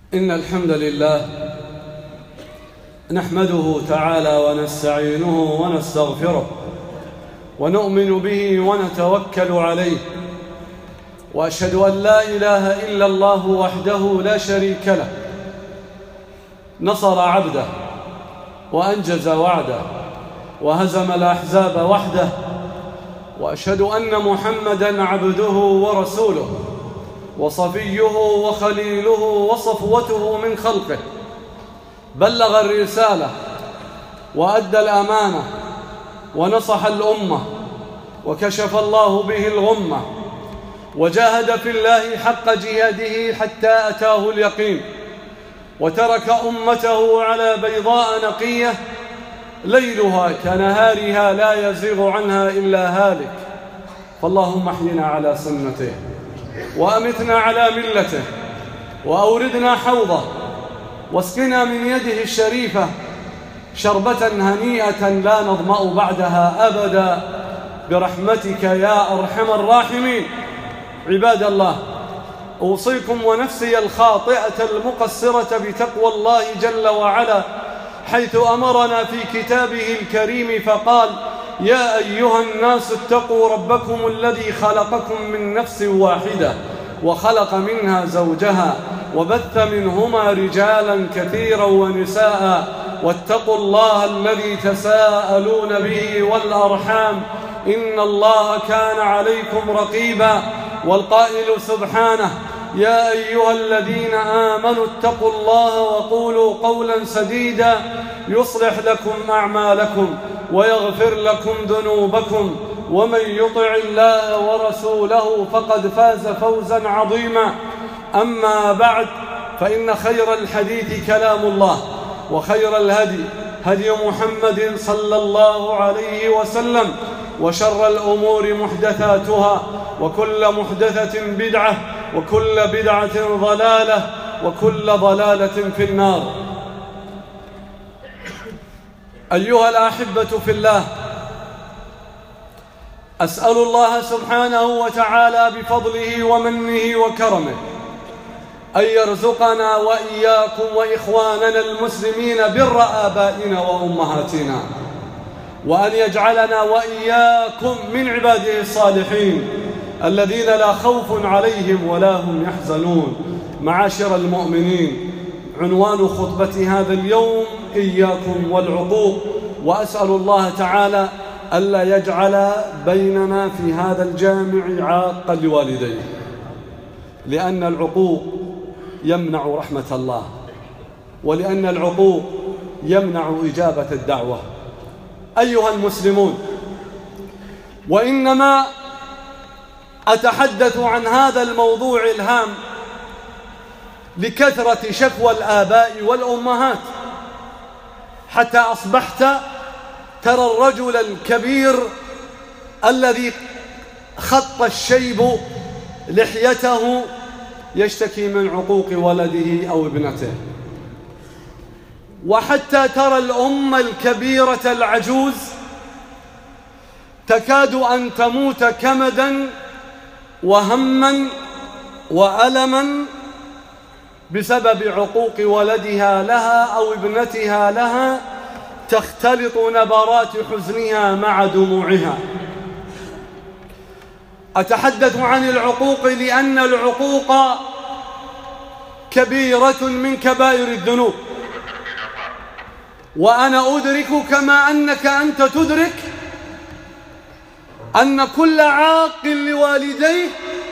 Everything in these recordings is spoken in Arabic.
إن الحمد لله نحمده تعالى ونستعينه ونستغفره ونؤمن به ونتوكل عليه، وأشهد أن لا إله إلا الله وحده لا شريك له، نصر عبده وأنجز وعده وهزم الأحزاب وحده، وأشهد أن محمدًا عبده ورسوله وصفيه وخليله وصفوته من خلقه، بلغ الرسالة وأدى الأمانة ونصح الأمة وكشف الله به الغمة، وجاهد في الله حق جهاده حتى أتاه اليقين، وترك أمته على بيضاء نقية ليلها كنهارها لا يزيغ عنها إلا هالك. فاللهم احينا على سنته وأمتنا على ملته وأوردنا حوضه واسقنا من يده الشريفة شربة هنيئة لا نظمأ بعدها أبدا برحمتك يا أرحم الراحمين. عباد الله، أوصيكم ونفسي الخاطئة المقصرة بتقوى الله جل وعلا، حيث أمرنا في كتابه الكريم فقال: يا أيها الناس اتقوا ربكم الذي خلقكم من نفس واحدة وخلق منها زوجها وبث منهما رجالا كثيرا ونساء، واتقوا الله الذي تساءلون به والأرحام إن الله كان عليكم رقيبا. والقائل سبحانه: يا أيها الذين آمنوا اتقوا الله وقولوا قولا سديدا يصلح لكم أعمالكم ويغفر لكم ذنوبكم، ومن يطع الله ورسوله فقد فاز فوزا عظيما. أما بعد، فإن خير الحديث كلام الله، وخير الهدي هدي محمد صلى الله عليه وسلم، وشر الأمور محدثاتها، وكل محدثة بدعة، وكل بدعة ضلالة، وكل ضلالة في النار. أيها الأحبة في الله، أسأل الله سبحانه وتعالى بفضله ومنه وكرمه أن يرزقنا وإياكم وإخواننا المسلمين بر آبائنا وأمهاتنا، وأن يجعلنا وإياكم من عباده الصالحين الذين لا خوف عليهم ولا هم يحزنون. معاشر المؤمنين، عنوان خطبة هذا اليوم: إياكم والعقوق. وأسأل الله تعالى ألا يجعل بيننا في هذا الجامع عاقا لوالديه، لأن العقوق يمنع رحمة الله، ولأن العقوق يمنع إجابة الدعوة. أيها المسلمون، وإنما أتحدث عن هذا الموضوع الهام لكثرة شكوى الآباء والأمهات، حتى أصبحت ترى الرجل الكبير الذي خط الشيب لحيته يشتكي من عقوق ولده أو ابنته، وحتى ترى الأم الكبيرة العجوز تكاد أن تموت كمدا وهما وألما بسبب عقوق ولدها لها أو ابنتها لها، تختلط نبرات حزنها مع دموعها. أتحدث عن العقوق لأن العقوق كبيرة من كبائر الذنوب، وأنا أدرك كما أنك أنت تدرك أن كل عاق لوالديه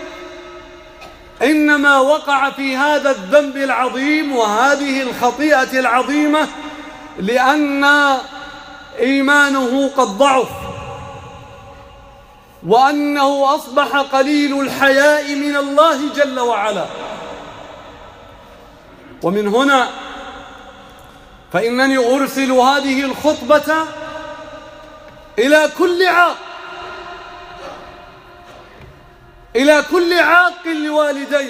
إنما وقع في هذا الذنب العظيم وهذه الخطيئة العظيمة لأن إيمانه قد ضعف، وأنه أصبح قليل الحياء من الله جل وعلا. ومن هنا فإنني أرسل هذه الخطبة إلى كل عاق لوالديه،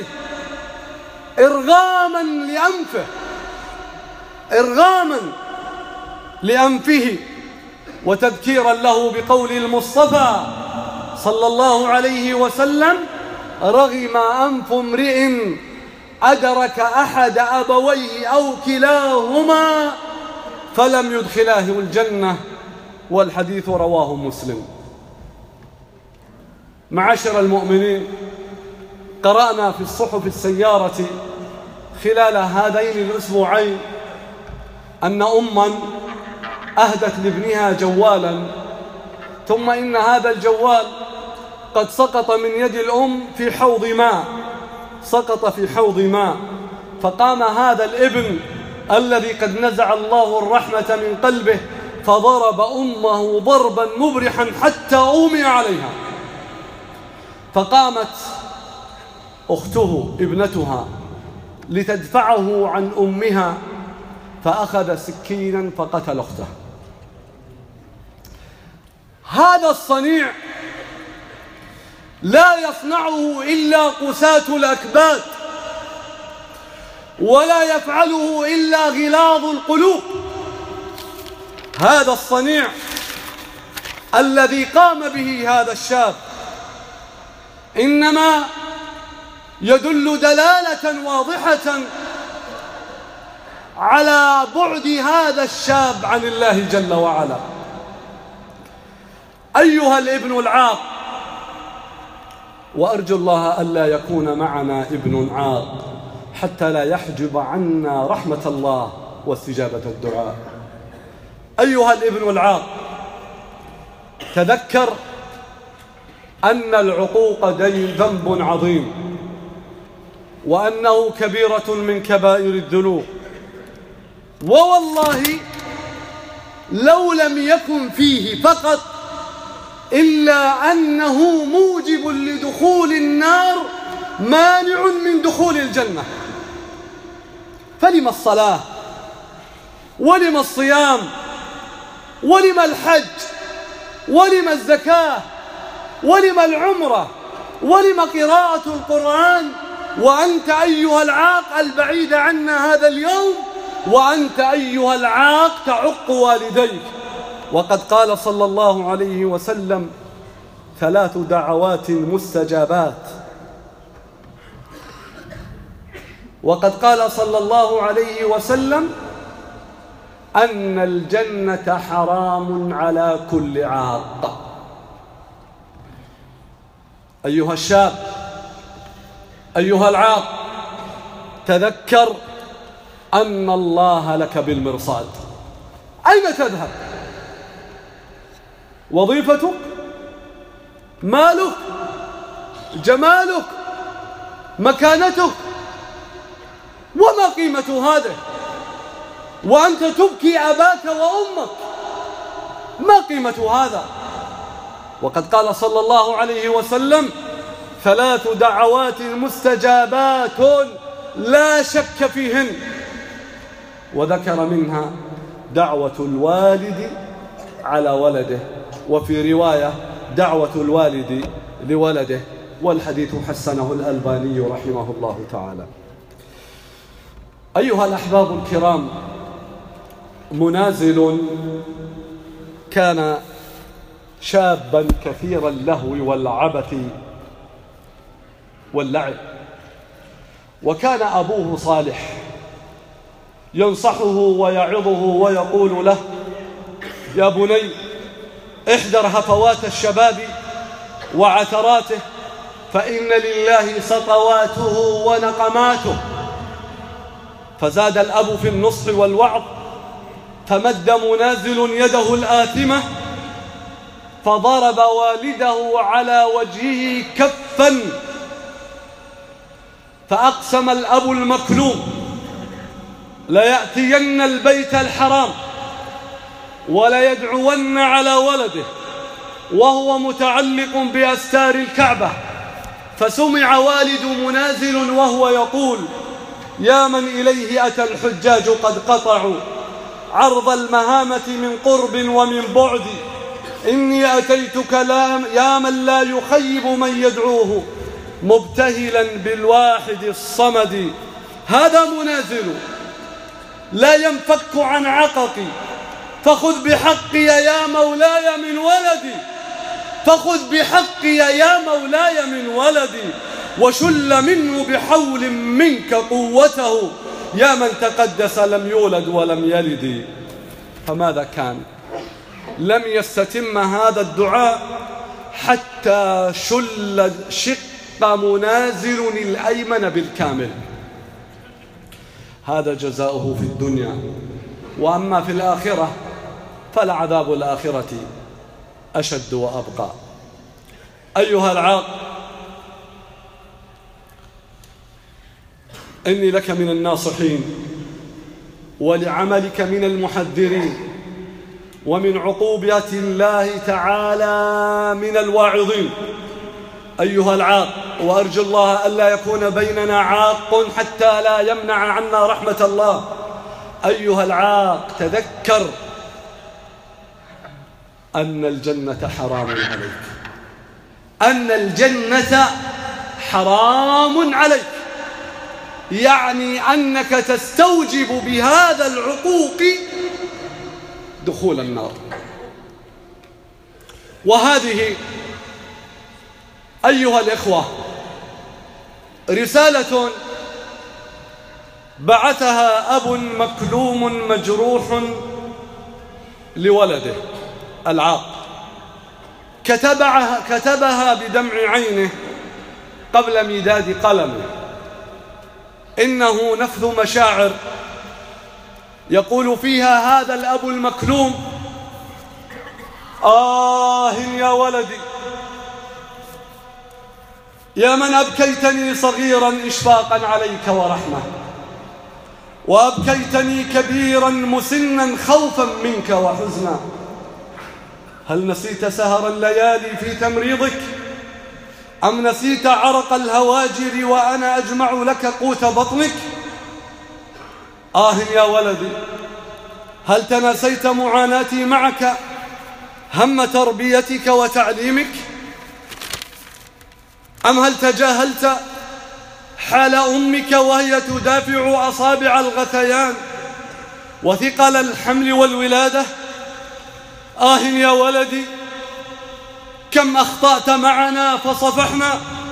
إرغاما لأنفه وتذكيرا له بقول المصطفى صلى الله عليه وسلم: رغم أنف امرئ أدرك أحد أبويه أو كلاهما فلم يدخلاه الجنة، والحديث رواه مسلم. معاشر المؤمنين، قرأنا في الصحف السيارة خلال هذين الأسبوعين أن أماً أهدت لابنها جوالاً، ثم إن هذا الجوال قد سقط من يد الأم في حوض ماء، سقط في حوض ماء، فقام هذا الابن الذي قد نزع الله الرحمة من قلبه فضرب أمه ضرباً مبرحاً حتى أغمي عليها، فقامت أخته ابنتها لتدفعه عن أمها فأخذ سكينا فقتل أخته. هذا الصنيع لا يصنعه إلا قساة الأكباد، ولا يفعله إلا غلاظ القلوب. هذا الصنيع الذي قام به هذا الشاب إنما يدل دلالة واضحة على بعد هذا الشاب عن الله جل وعلا. أيها الابن العاق، وأرجو الله ألا يكون معنا ابن عاق حتى لا يحجب عنا رحمة الله واستجابة الدعاء. أيها الابن العاق، تذكر أن العقوق ذنب عظيم، وأنه كبيرة من كبائر الذنوب، ووالله لو لم يكن فيه فقط إلا أنه موجب لدخول النار مانع من دخول الجنة. فلم الصلاة، ولم الصيام، ولم الحج، ولم الزكاة، ولم العمرة، ولم قراءة القرآن، وأنت أيها العاق البعيد عنا هذا اليوم، وأنت أيها العاق تعق والديك. وقد قال صلى الله عليه وسلم: 3 دعوات مستجابات. وقد قال صلى الله عليه وسلم أن الجنة حرام على كل عاق. أيها الشاب، أيها العاق، تذكر أن الله لك بالمرصاد. أين تذهب؟ وظيفتك؟ مالك؟ جمالك؟ مكانتك؟ وما قيمة هذا وأنت تبكي أباك وأمك؟ ما قيمة هذا؟ وقد قال صلى الله عليه وسلم: 3 دعوات مستجابات لا شك فيهن، وذكر منها دعوة الوالد على ولده، وفي رواية دعوة الوالد لولده، والحديث حسنه الألباني رحمه الله تعالى. أيها الأحباب الكرام، منازل كان شابا كثير اللهو والعبث واللعب، وكان أبوه صالح ينصحه ويعظه ويقول له: يا بني، احذر هفوات الشباب وعثراته، فإن لله سطواته ونقماته. فزاد الأب في النصح والوعظ، فمد منازل يده الآثمة فضرب والده على وجهه كفا، فأقسم الأب المكلوم: ليأتين البيت الحرام وليدعون على ولده وهو متعلق بأستار الكعبة. فسمع والد منازل وهو يقول: يا من إليه أتى الحجاج قد قطعوا عرض المهامة من قرب ومن بعد، إني أتيتك يا من لا يخيب من يدعوه مبتهلا بالواحد الصمد. هذا منازل لا ينفك عن عققي، فخذ بحقي يا مولاي من ولدي، فخذ بحقي يا مولاي من ولدي. وشل منه بحول منك قوته يا من تقدس لم يولد ولم يلد. فماذا كان؟ لم يستتم هذا الدعاء حتى شق منازل الأيمن بالكامل. هذا جزاؤه في الدنيا، وأما في الآخرة فلعذاب الآخرة أشد وأبقى. أيها العاق، إني لك من الناصحين، ولعملك من المحذرين، ومن عقوبات الله تعالى من الواعظين. أيها العاق، وأرجو الله ألا يكون بيننا عاق حتى لا يمنع عنا رحمة الله. أيها العاق، تذكر أن الجنة حرام عليك، أن الجنة حرام عليك، يعني أنك تستوجب بهذا العقوق دخول النار. وهذه أيها الإخوة رسالة بعثها أب مكلوم مجروح لولده العاق، كتبها بدمع عينه قبل مداد قلمه. إنه نفذ مشاعر يقول فيها هذا الأب المكلوم: آه يا ولدي، يا من أبكيتني صغيرا إشفاقا عليك ورحمة، وأبكيتني كبيرا مسنا خوفا منك وحزنا. هل نسيت سهر الليالي في تمريضك، أم نسيت عرق الهواجر وأنا أجمع لك قوت بطنك؟ آه يا ولدي، هل تناسيت معاناتي معك، هم تربيتك وتعليمك، أم هل تجاهلت حال أمك وهي تدافع أصابع الغثيان وثقل الحمل والولادة؟ آه يا ولدي، كم أخطأت معنا فصفحنا،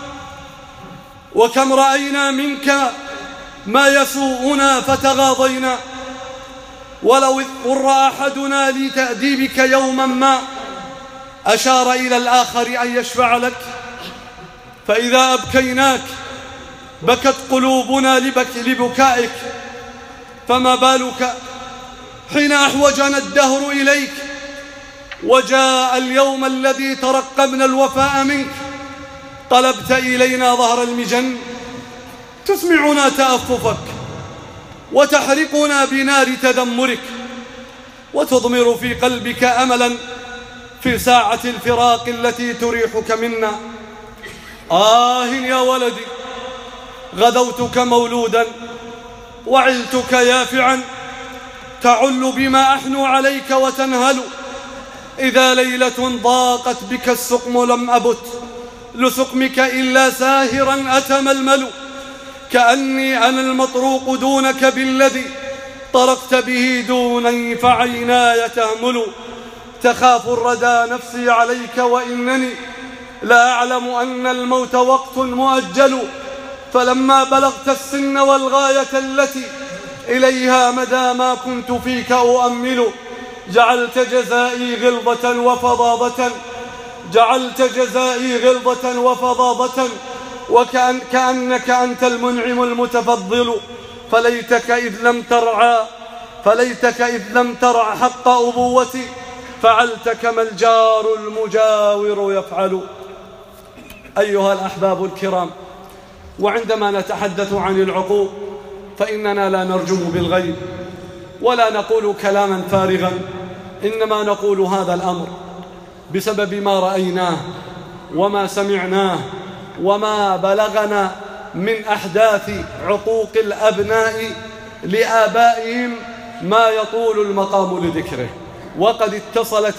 وكم رأينا منك ما يسوءنا فتغاضينا. ولو اضطر أحدنا لتأديبك يوما ما أشار إلى الآخر أن يشفع لك، فإذا أبكيناك بكت قلوبنا لبكائك، فما بالك حين أحوجنا الدهر إليك وجاء اليوم الذي ترقبنا الوفاء منك، طلبت إلينا ظهر المجن، تسمعنا تأففك وتحرقنا بنار تذمرك، وتضمر في قلبك أملا في ساعة الفراق التي تريحك منا. آه يا ولدي، غدوتك مولودا وعلتك يافعا، تعل بما أحنو عليك وتنهل. إذا ليلة ضاقت بك السقم لم أبت لسقمك إلا ساهرا أتململ، كأني أنا المطروق دونك بالذي طرقت به دوني فعيناي تهمل. تخاف الردى نفسي عليك وإنني لا أعلم أن الموت وقت مؤجل، فلما بلغت السن والغاية التي إليها مدى ما كنت فيك أؤمل، جعلت جزائي غلظة وفظاظة، جعلت جزائي غلظة وفظاظة، كأنك أنت المنعم المتفضل. فليتك إذ لم ترع حق أبوتي، فعلت كما الجار المجاور يفعل. أيها الأحباب الكرام، وعندما نتحدث عن العقوق فإننا لا نرجم بالغيب ولا نقول كلاما فارغا، إنما نقول هذا الأمر بسبب ما رأيناه وما سمعناه وما بلغنا من أحداث عقوق الأبناء لآبائهم ما يطول المقام لذكره. وقد اتصلت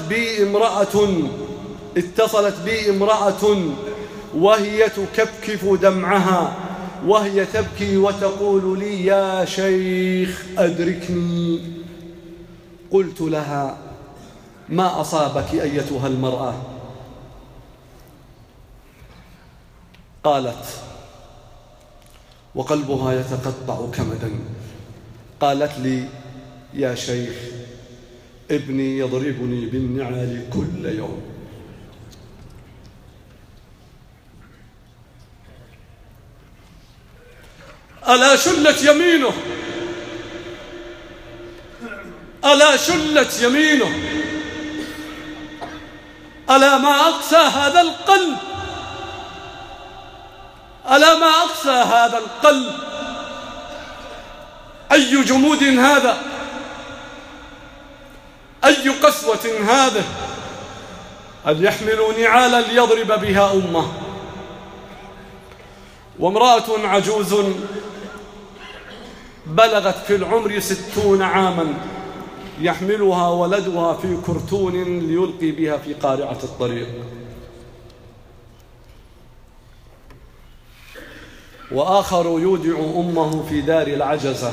بي امرأة وهي تكفكف دمعها وهي تبكي وتقول لي: يا شيخ أدركني. قلت لها: ما أصابك أيتها المرأة؟ قالت: وقلبها يتقطع كمدا. قالت لي: يا شيخ، ابني يضربني بالنعال كل يوم. ألا شلت يمينه، ألا شلت يمينه، ألا ما أقسى هذا القلب، ألا ما أقسى هذا القلب. أي جمود هذا، أي قسوة هذه، أن يحملوا نعالا ليضرب بها أمه. وامرأة عجوز بلغت في العمر 60 عاما يحملها ولدها في كرتون ليلقي بها في قارعة الطريق. وآخر يودع أمه في دار العجزة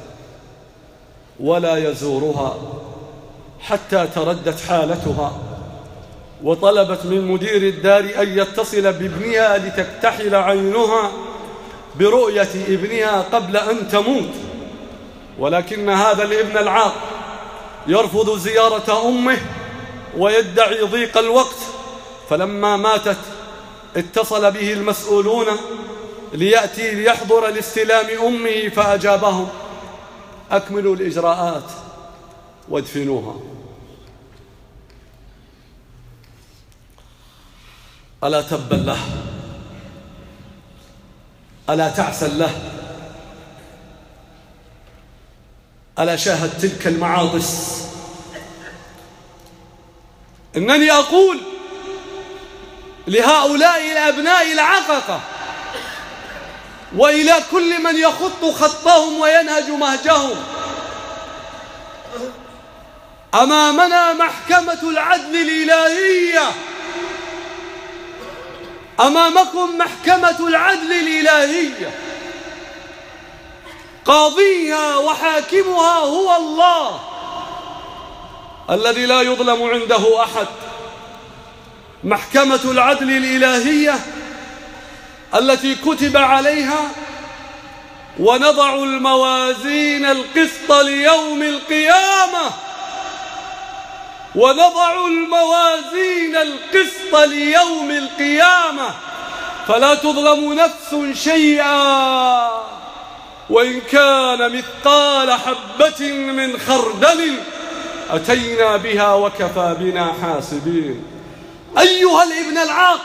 ولا يزورها حتى تردت حالتها، وطلبت من مدير الدار أن يتصل بابنها لتكتحل عينها برؤية ابنها قبل أن تموت، ولكن هذا الابن العاق يرفض زيارة أمه ويدعي ضيق الوقت. فلما ماتت اتصل به المسؤولون ليأتي ليحضر لاستلام أمه، فأجابهم: أكملوا الإجراءات وادفنوها. ألا تبا له، ألا تعسا له، ألا شاهد تلك المعاطس. إنني أقول لهؤلاء الأبناء العققة وإلى كل من يخط خطهم وينهج مهجهم: أمامنا محكمة العدل الإلهية، أمامكم محكمة العدل الإلهية، قاضيها وحاكمها هو الله الذي لا يظلم عنده أحد. محكمة العدل الإلهية التي كتب عليها: ونضع الموازين القسط ليوم القيامة، ونضع الموازين القسط ليوم القيامة فلا تظلم نفس شيئا وإن كان مثقال حبة من خردل أتينا بها وكفى بنا حاسبين. أيها الابن العاق،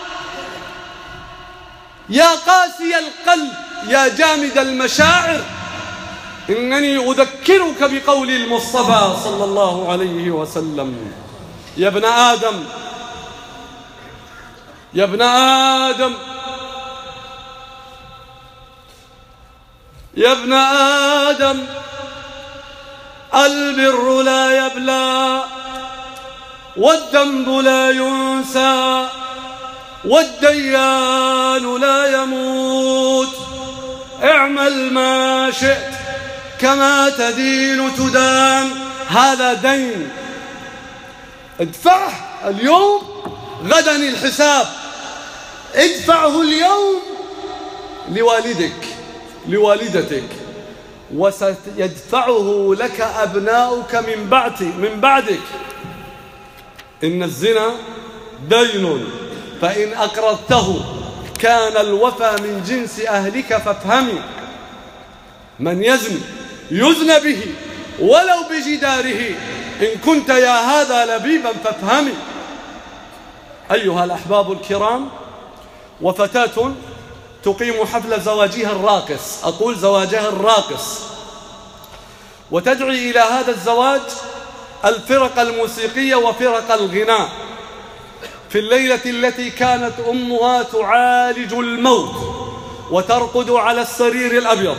يا قاسي القلب، يا جامد المشاعر، إنني أذكرك بقول المصطفى صلى الله عليه وسلم: يا ابن آدم، يا ابن آدم، يا ابن آدم، البر لا يبلى والذنب لا ينسى والديان لا يموت. اعمل ما شئت كما تدين تدان. هذا دين، ادفعه اليوم غدا الحساب. ادفعه اليوم لوالدك لوالدتك، وسيدفعه لك أبناؤك من بعدك. إن الزنا دين، فإن أقرضته كان الوفى من جنس أهلك. فافهمي: من يزني يزنى به ولو بجداره. إن كنت يا هذا لبيبا فافهمي. أيها الأحباب الكرام، وفتاة تقيم حفل زواجها الراقص، أقول زواجها الراقص، وتدعي إلى هذا الزواج الفرق الموسيقية وفرق الغناء في الليلة التي كانت أمها تعالج الموت وترقد على السرير الأبيض،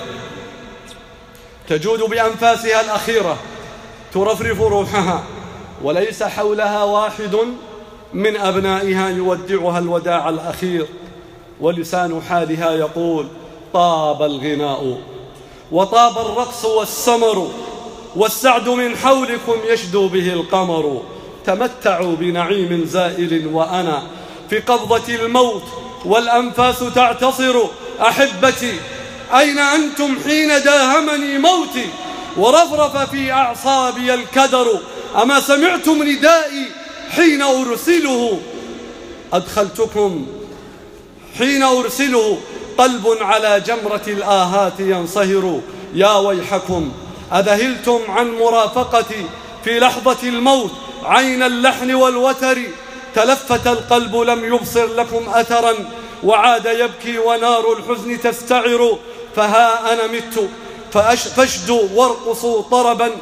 تجود بأنفاسها الأخيرة، ترفرف روحها، وليس حولها واحد من أبنائها يودعها الوداع الأخير، ولسان حالها يقول: طاب الغناء وطاب الرقص والسمر، والسعد من حولكم يشدو به القمر. تمتعوا بنعيم زائل وأنا في قبضة الموت والأنفاس تعتصر. أحبتي أين أنتم حين داهمني موتي ورفرف في أعصابي الكدر؟ أما سمعتم ندائي حين أرسله؟ أدخلتكم حين أرسله قلب على جمرة الآهات ينصهر. يا ويحكم أذهلتم عن مرافقتي في لحظة الموت عين اللحن والوتر؟ تلفت القلب لم يبصر لكم أثرا وعاد يبكي ونار الحزن تستعر. فها أنا مت فاشدوا وارقصوا طربا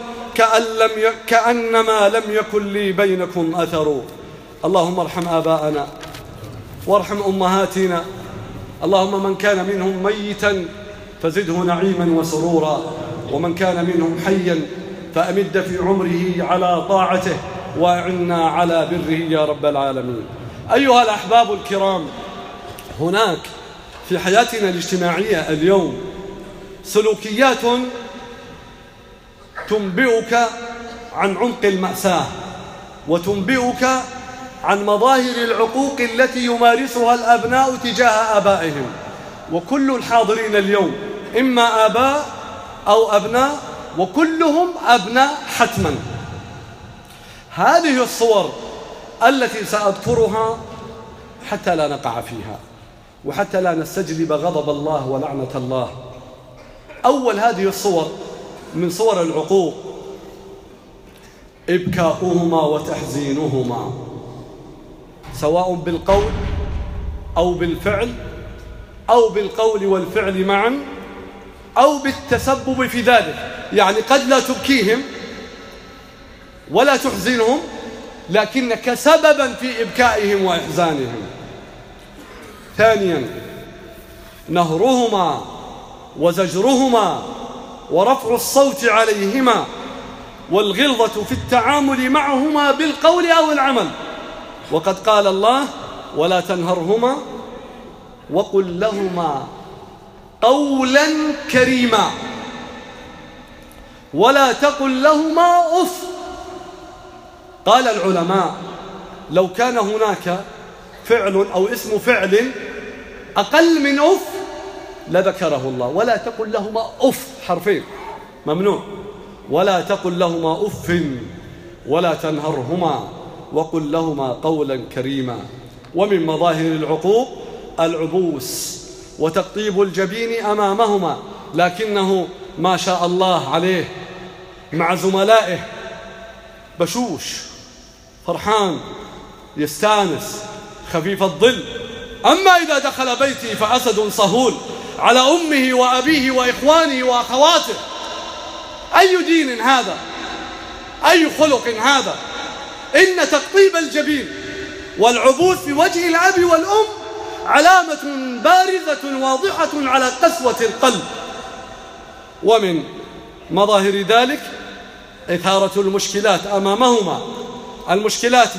كأنما لم يكن لي بينكم أثر. اللهم ارحم آباءنا وارحم أمهاتنا. اللهم من كان منهم ميتا فزده نعيما وسرورا، ومن كان منهم حيا فأمد في عمره على طاعته وأعنا على بره يا رب العالمين. أيها الأحباب الكرام، هناك في حياتنا الاجتماعية اليوم سلوكيات تنبئك عن عمق المأساة وتنبئك عن مظاهر العقوق التي يمارسها الأبناء تجاه آبائهم. وكل الحاضرين اليوم إما آباء أو أبناء، وكلهم أبناء حتما. هذه الصور التي سأذكرها حتى لا نقع فيها وحتى لا نستجلب غضب الله ولعنة الله. أول هذه الصور من صور العقوق إبكاؤهما وتحزينهما، سواء بالقول أو بالفعل أو بالقول والفعل معا أو بالتسبب في ذلك. يعني قد لا تبكيهم ولا تحزنهم، لكنك سببا في إبكائهم وإحزانهم. ثانيا نهرهما وزجرهما ورفع الصوت عليهما والغلظة في التعامل معهما بالقول أو العمل. وقد قال الله: ولا تنهرهما وقل لهما قولا كريما ولا تقل لهما أف. قال العلماء: لو كان هناك فعل أو اسم فعل أقل من أف لذكره الله. ولا تقل لهما أف، حرفين ممنوع. ولا تقل لهما أف ولا تنهرهما وقل لهما قولا كريما. ومن مظاهر العقوق العبوس وتقطيب الجبين أمامهما، لكنه ما شاء الله عليه مع زملائه بشوش فرحان يستانس خفيف الظل. أما إذا دخل بيتي فأسد صهول على أمه وأبيه وإخوانه وأخواته. أي دين هذا؟ أي خلق هذا؟ إن تقطيب الجبين والعبوس في وجه الأب والأم علامة بارزة واضحة على قسوة القلب. ومن مظاهر ذلك إثارة المشكلات أمامهما، المشكلات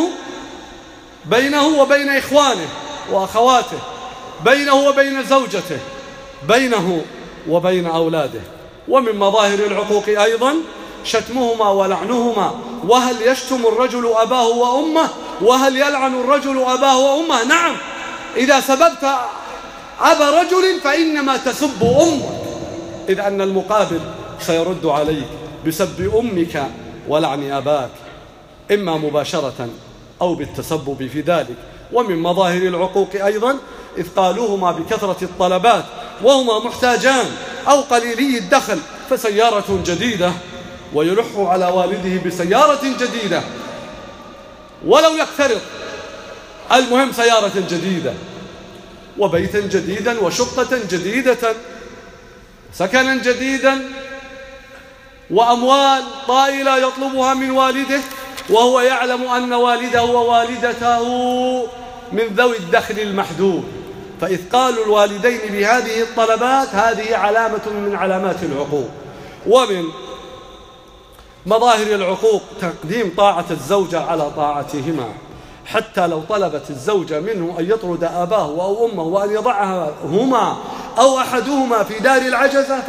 بينه وبين إخوانه وأخواته، بينه وبين زوجته، بينه وبين أولاده. ومن مظاهر العقوق أيضا شتمهما ولعنهما. وهل يشتم الرجل أباه وأمه؟ وهل يلعن الرجل أباه وأمه؟ نعم، إذا سببت أبا رجل فإنما تسب أمك، إذ أن المقابل سيرد عليك بسب أمك ولعن أباك، إما مباشرة أو بالتسبب في ذلك. ومن مظاهر العقوق أيضا إثقالهما بكثرة الطلبات وهما محتاجان أو قليلي الدخل، فسيارة جديدة ويلح على والده بسيارة جديدة ولو يقترض، المهم سيارة جديدة وبيتا جديدا وشقة جديدة سكنا جديدا وأموال طائلة يطلبها من والده، وهو يعلم أن والده ووالدته من ذوي الدخل المحدود. فإثقال الوالدين بهذه الطلبات هذه علامة من علامات العقوق. ومن مظاهر العقوق تقديم طاعة الزوجة على طاعتهما، حتى لو طلبت الزوجة منه أن يطرد أباه أو أمه وأن يضعها هما أو أحدهما في دار العجزة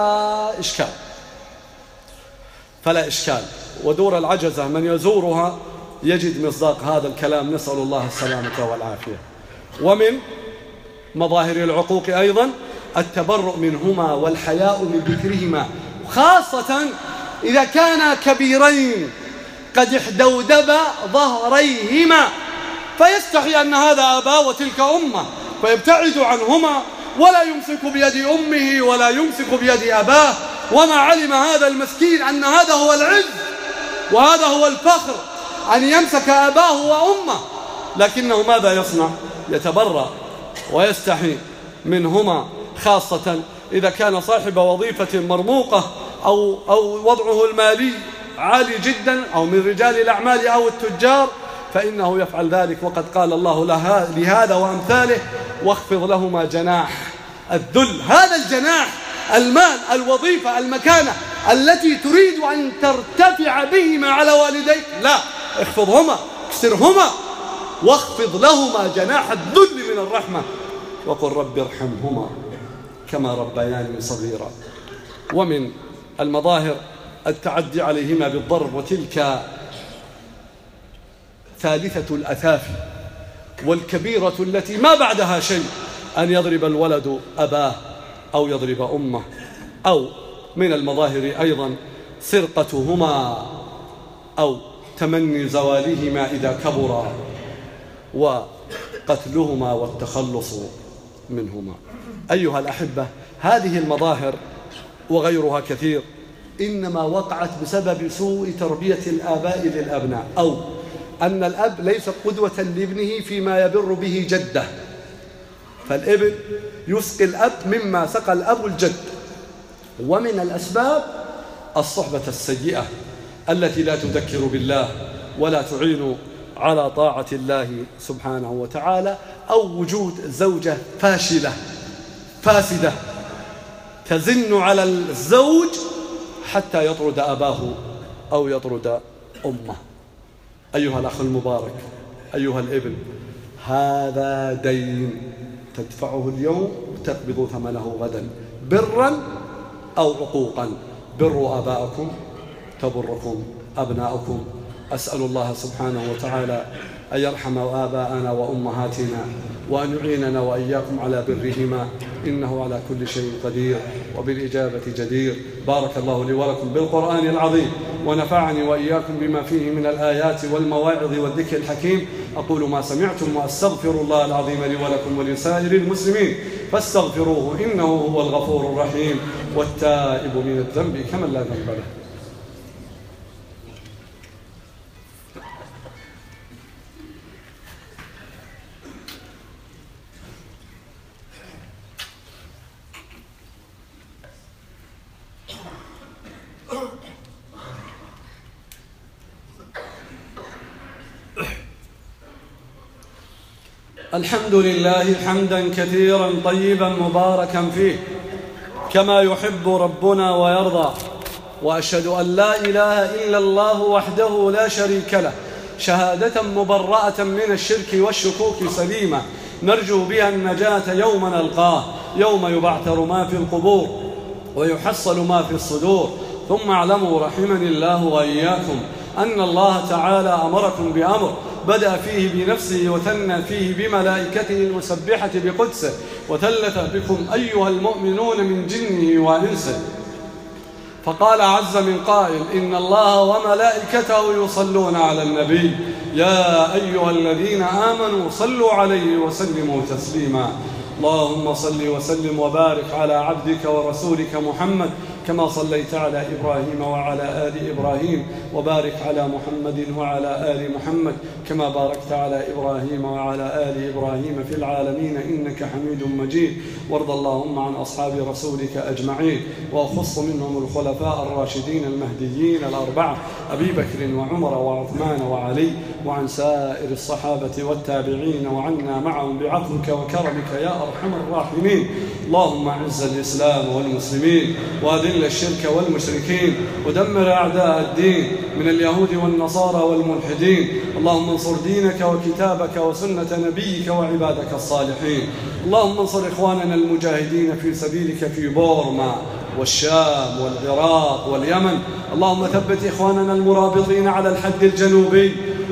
فلا إشكال. ودور العجزة من يزورها يجد مصداق هذا الكلام، نسأل الله السلامة والعافية. ومن مظاهر العقوق أيضا التبرؤ منهما والحياء من ذكرهما، خاصة إذا كانا كبيرين قد احدودب ظهريهما، فيستحي أن هذا أبا وتلك أمه، فيبتعد عنهما ولا يمسك بيد أمه ولا يمسك بيد أباه. وما علم هذا المسكين أن هذا هو العز وهذا هو الفخر، أن يمسك أباه وأمه، لكنه ماذا يصنع؟ يتبرأ ويستحي منهما، خاصة إذا كان صاحب وظيفة مرموقة أو وضعه المالي عالي جدا، أو من رجال الأعمال أو التجار، فإنه يفعل ذلك. وقد قال الله لهذا وأمثاله: واخفض لهما جناح الذل. هذا الجناح المال، الوظيفة، المكانة التي تريد أن ترتفع بهما على والديك، لا، اخفضهما، اكسرهما، واخفض لهما جناح الذل من الرحمة، وقل رب ارحمهما كما ربياني صغيرا. ومن المظاهر التعدي عليهما بالضرب، وتلك ثالثة الأثافي والكبيرة التي ما بعدها شيء، أن يضرب الولد أباه أو يضرب أمه. أو من المظاهر أيضا سرقتهما أو تمني زوالهما إذا كبرا، وقتلهما والتخلص منهما. أيها الأحبة، هذه المظاهر وغيرها كثير إنما وقعت بسبب سوء تربية الآباء للأبناء، أو أن الأب ليس قدوة لابنه فيما يبر به جده، فالابن يسقي الأب مما سقى الأب الجد. ومن الأسباب الصحبة السيئة التي لا تذكر بالله ولا تعين على طاعة الله سبحانه وتعالى، أو وجود زوجة فاسدة تزن على الزوج حتى يطرد أباه أو يطرد أمه. أيها الأخ المبارك، أيها الابن، هذا دين تدفعه اليوم وتقبض ثمنه غدا، برا أو عقوقا. بروا آباءكم تبركم أبناؤكم. أسأل الله سبحانه وتعالى أن يرحم آباءنا وأمهاتنا، وأن يعيننا وإياكم على برهما، إنه على كل شيء قدير وبالإجابة جدير. بارك الله لي ولكم بالقرآن العظيم، ونفعني وإياكم بما فيه من الآيات والمواعظ والذكر الحكيم. أقول ما سمعتم، وأستغفر الله العظيم لي ولكم ولسائر المسلمين، فاستغفروه إنه هو الغفور الرحيم، والتائب من الذنب كمن لا ذنب له. الحمد لله حمدا كثيرا طيبا مباركا فيه كما يحب ربنا ويرضى، وأشهد أن لا إله إلا الله وحده لا شريك له، شهادة مبرأة من الشرك والشكوك سليمة نرجو بها النجاة يوم نلقاه، يوم يبعثر ما في القبور ويحصل ما في الصدور. ثم اعلموا رحمني الله وإياكم أن الله تعالى أمركم بأمر بدأ فيه بنفسه وثنى فيه بملائكته المسبحة بقدسه، وثلث بكم أيها المؤمنون من جنه وإنسه، فقال عز من قائل: إن الله وملائكته يصلون على النبي يا أيها الذين آمنوا صلوا عليه وسلموا تسليما. اللهم صل وسلم وبارك على عبدك ورسولك محمد كما صليت على إبراهيم وعلى آل إبراهيم، وبارك على محمد وعلى آل محمد كما باركت على إبراهيم وعلى آل إبراهيم في العالمين إنك حميد مجيد. وارض اللهم عن أصحاب رسولك أجمعين، وأخص منهم الخلفاء الراشدين المهديين الأربعة أبي بكر وعمر وعثمان وعلي، وعن سائر الصحابة والتابعين، وعنا معهم بعفوك وكرمك يا أرحم الراحمين. اللهم أعز الإسلام والمسلمين، وأذل الشرك والمشركين، ودمر أعداء الدين من اليهود والنصارى والملحدين. اللهم انصر دينك وكتابك وسنة نبيك وعبادك الصالحين. اللهم انصر إخواننا المجاهدين في سبيلك في بورما والشام والعراق واليمن. اللهم ثبت إخواننا المرابطين على الحد الجنوبي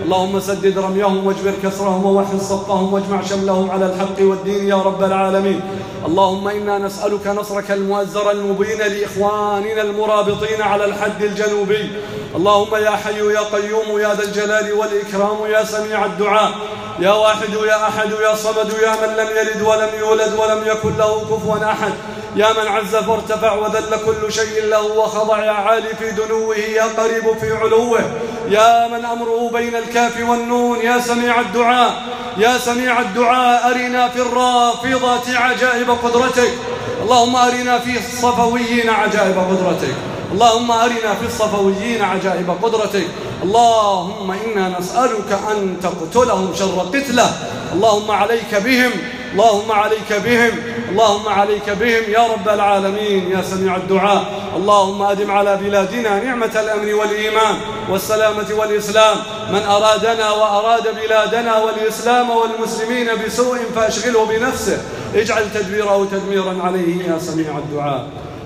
اللهم سدد رميهم واجبر كسرهم ووحد صفهم واجمع شملهم على الحق والدين يا رب العالمين. اللهم إنا نسألك نصرك المؤزر المبين لإخواننا المرابطين على الحد الجنوبي. اللهم يا حي يا قيوم يا ذا الجلال والإكرام يا سميع الدعاء يا واحد يا أحد يا صمد يا من لم يلد ولم يولد ولم يكن له كفوا أحد يا من عز فارتفع وذل كل شيء له وخضع يا عالي في دنوه يا قريب في علوه يا من أمره بين الكاف والنون يا سميع الدعاء يا سميع الدعاء أرنا في الرافضة عجائب قدرتك. اللهم أرنا في الصفويين عجائب قدرتك. اللهم أرنا في الصفويين عجائب قدرتك. اللهم إنا نسألك أن تقتلهم شر قتله. اللهم عليك بهم اللهم عليك بهم اللهم عليك بهم يا رب العالمين يا سميع الدعاء. اللهم أدم على بلادنا نعمة الأمن والإيمان والسلامة والإسلام. من أرادنا وأراد بلادنا والإسلام والمسلمين بسوء فأشغله بنفسه اجعل تدبيره تدميرا عليه يا سميع الدعاء.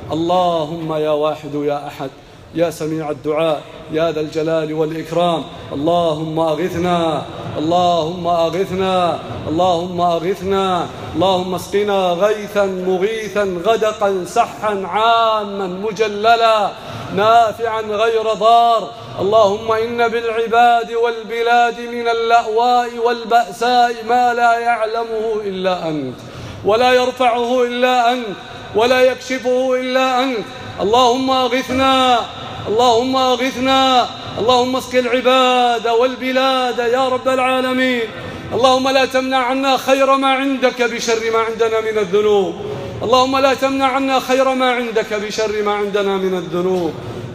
اللهم يا واحد يا أحد يا سميع الدعاء يا ذا الجلال والإكرام. اللهم أغثنا اللهم أغثنا اللهم أغثنا. اللهم اسقنا غيثا مغيثا غدقا سحا عاما مجللا نافعا غير ضار. اللهم إن بالعباد والبلاد من اللأواء والبأساء ما لا يعلمه إلا أنت ولا يرفعه إلا أنت ولا يكشفه إلا أنت. اللهم أغثنا اللهم أغثنا. اللهم اسق العباد والبلاد يا رب العالمين. اللهم لا تمنع عنا خير ما عندك بشر ما عندنا من الذنوب. اللهم لا تمنع عنا خير ما عندك بشر ما عندنا من الذنوب.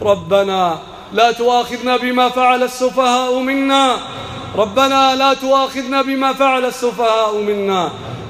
ربنا لا تؤاخذنا بما فعل السفهاء منا. ربنا لا تؤاخذنا بما فعل السفهاء منا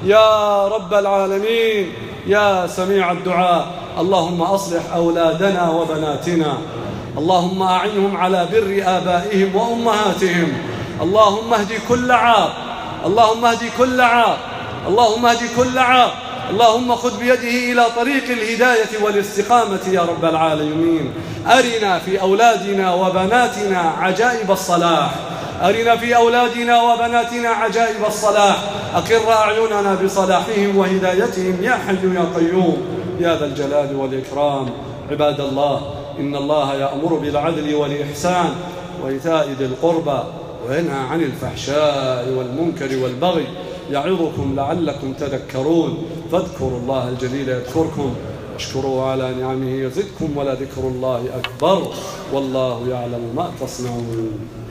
يا رب العالمين يا سميع الدعاء. اللهم أصلح أولادنا وبناتنا. اللهم أعنهم على بر آبائهم وأمهاتهم. اللهم اهد كل عاق اللهم اهد كل عاق اللهم اهد كل عاق. اللهم خذ بيده إلى طريق الهداية والاستقامة يا رب العالمين. أرنا في أولادنا وبناتنا عجائب الصلاح. أرنا في أولادنا وبناتنا عجائب الصلاح. أقر أعيننا بصلاحهم وهدايتهم يا حي يا قيوم يا ذا الجلال والإكرام. عباد الله إن الله يأمر بالعدل والإحسان وإيتاء ذي القربى وينهى عن الفحشاء والمنكر والبغي يعظكم لعلكم تذكرون. فاذكروا الله الجليل يذكركم واشكروه على نعمه يزدكم ولذكر الله أكبر والله يعلم ما تصنعون.